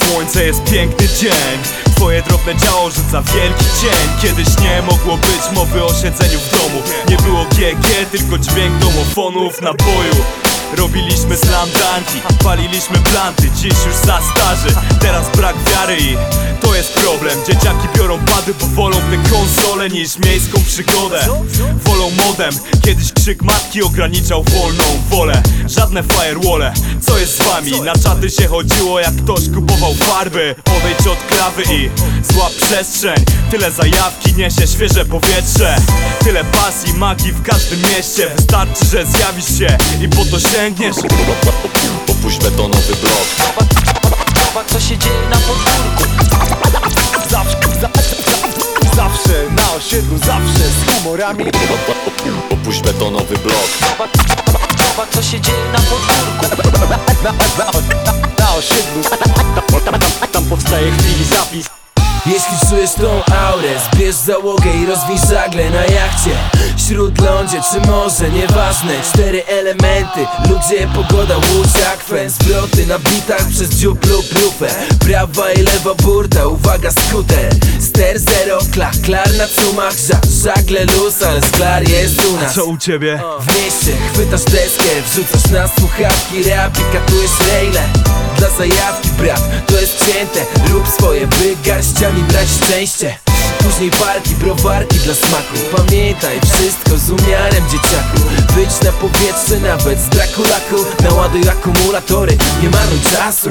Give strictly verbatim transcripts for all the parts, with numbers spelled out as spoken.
słońce, jest piękny dzień. Twoje drobne ciało rzuca wielki cień. Kiedyś nie mogło być mowy o siedzeniu w domu. Nie było G G, tylko dźwięk domofonów na boju. Robiliśmy slamdanki, paliliśmy planty, dziś już za starzy. Teraz brak wiary i to jest problem. Dzieciaki biorą pady, bo wolą te konsole niż miejską przygodę. Wolą modem, kiedyś krzyk matki ograniczał wolną wolę. Żadne firewalle, co jest z wami? Na czaty się chodziło jak ktoś kupował farby. Odejdź od klawy i złap przestrzeń. Tyle zajawki niesie świeże powietrze. Tyle pasji, magii w każdym mieście. Wystarczy, że zjawisz się i po to sięgniesz. Opuść betonowy blok. Zobacz, co się dzieje na podwórku. Zawsze, za, za, zawsze na osiedlu, zawsze z humorami. Opuść betonowy blok. Zobacz, co się dzieje na podwórku. Na, na, na, na osiedlu, tam powstaje w chwili zapis. Jeśli czujesz tą aurę, zbierz załogę i rozwij żagle na jachcie. Śródlądzie czy morze, nieważne. Cztery elementy, ludzie, pogoda, łódź, akwen. Zwroty na bitach przez dziób lub lufę. Prawa i lewa burta, uwaga skuter. Ster zero, klach, klar na cumach. Żagle luz, ale sklar jest u nas. Co u ciebie? W mieście chwytasz deskę, wrzucasz na słuchawki rap i katujesz rejle. Dla zajawki brat, to jest cięte. Rób swoje, by garściami brać szczęście. Później parki, browarki dla smaku. Pamiętaj, wszystko z umiarem, dzieciaku. Wyjdź na powietrze nawet z Drakulaku. Naładuj akumulatory, nie marnuj czasu.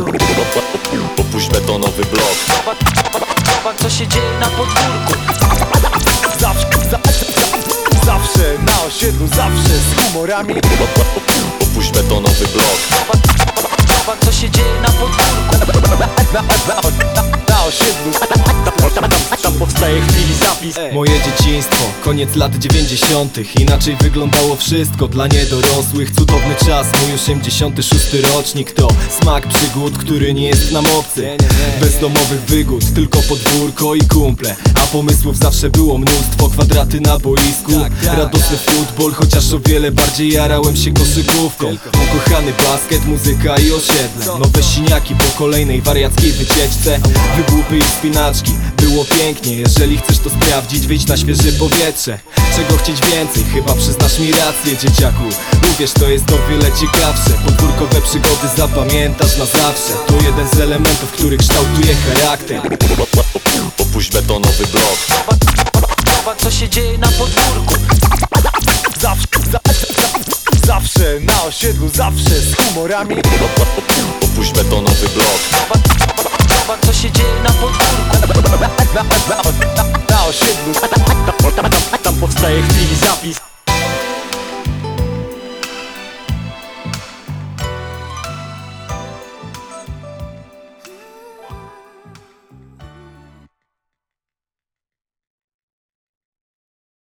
Opuść betonowy blok. Zobacz, co się dzieje na podwórku. Zawsze, za, za, zawsze na osiedlu, zawsze z humorami. Opuść betonowy blok. Zobacz, co się dzieje na podwórku. Na, na, na, na osiedlu, tam, tam powstaje w chwili zapis. Moje dzieciństwo, koniec lat dziewięćdziesiątych. Inaczej wyglądało wszystko dla niedorosłych. Cudowny czas, mój osiemdziesiąty szósty rocznik. To smak przygód, który nie jest nam obcy. Bezdomowych wygód, tylko podwórko i kumple. A pomysłów zawsze było mnóstwo, kwadraty na boisku. Radosny futbol, chociaż o wiele bardziej jarałem się koszykówką. Ukochany basket, muzyka i osiedle. Nowe siniaki po kolejnej wariackiej wycieczce. Wygłupy i spinaczki, było pięknie. Jeżeli chcesz to sprawdzić, wyjdź na świeże powietrze. Czego chcieć więcej? Chyba przyznasz mi rację, dzieciaku. Uwierz, to jest o wiele ciekawsze. Podwórkowe przygody zapamiętasz na zawsze. To jeden z elementów, który kształtuje charakter. Opuść betonowy blok. Zobacz, co się dzieje na podwórku. Zawsze, za, za, zawsze na osiedlu, zawsze z humorami. Opuść betonowy blok. Zobacz, co się dzieje na podwórku. Na, na, na, na osiedlu.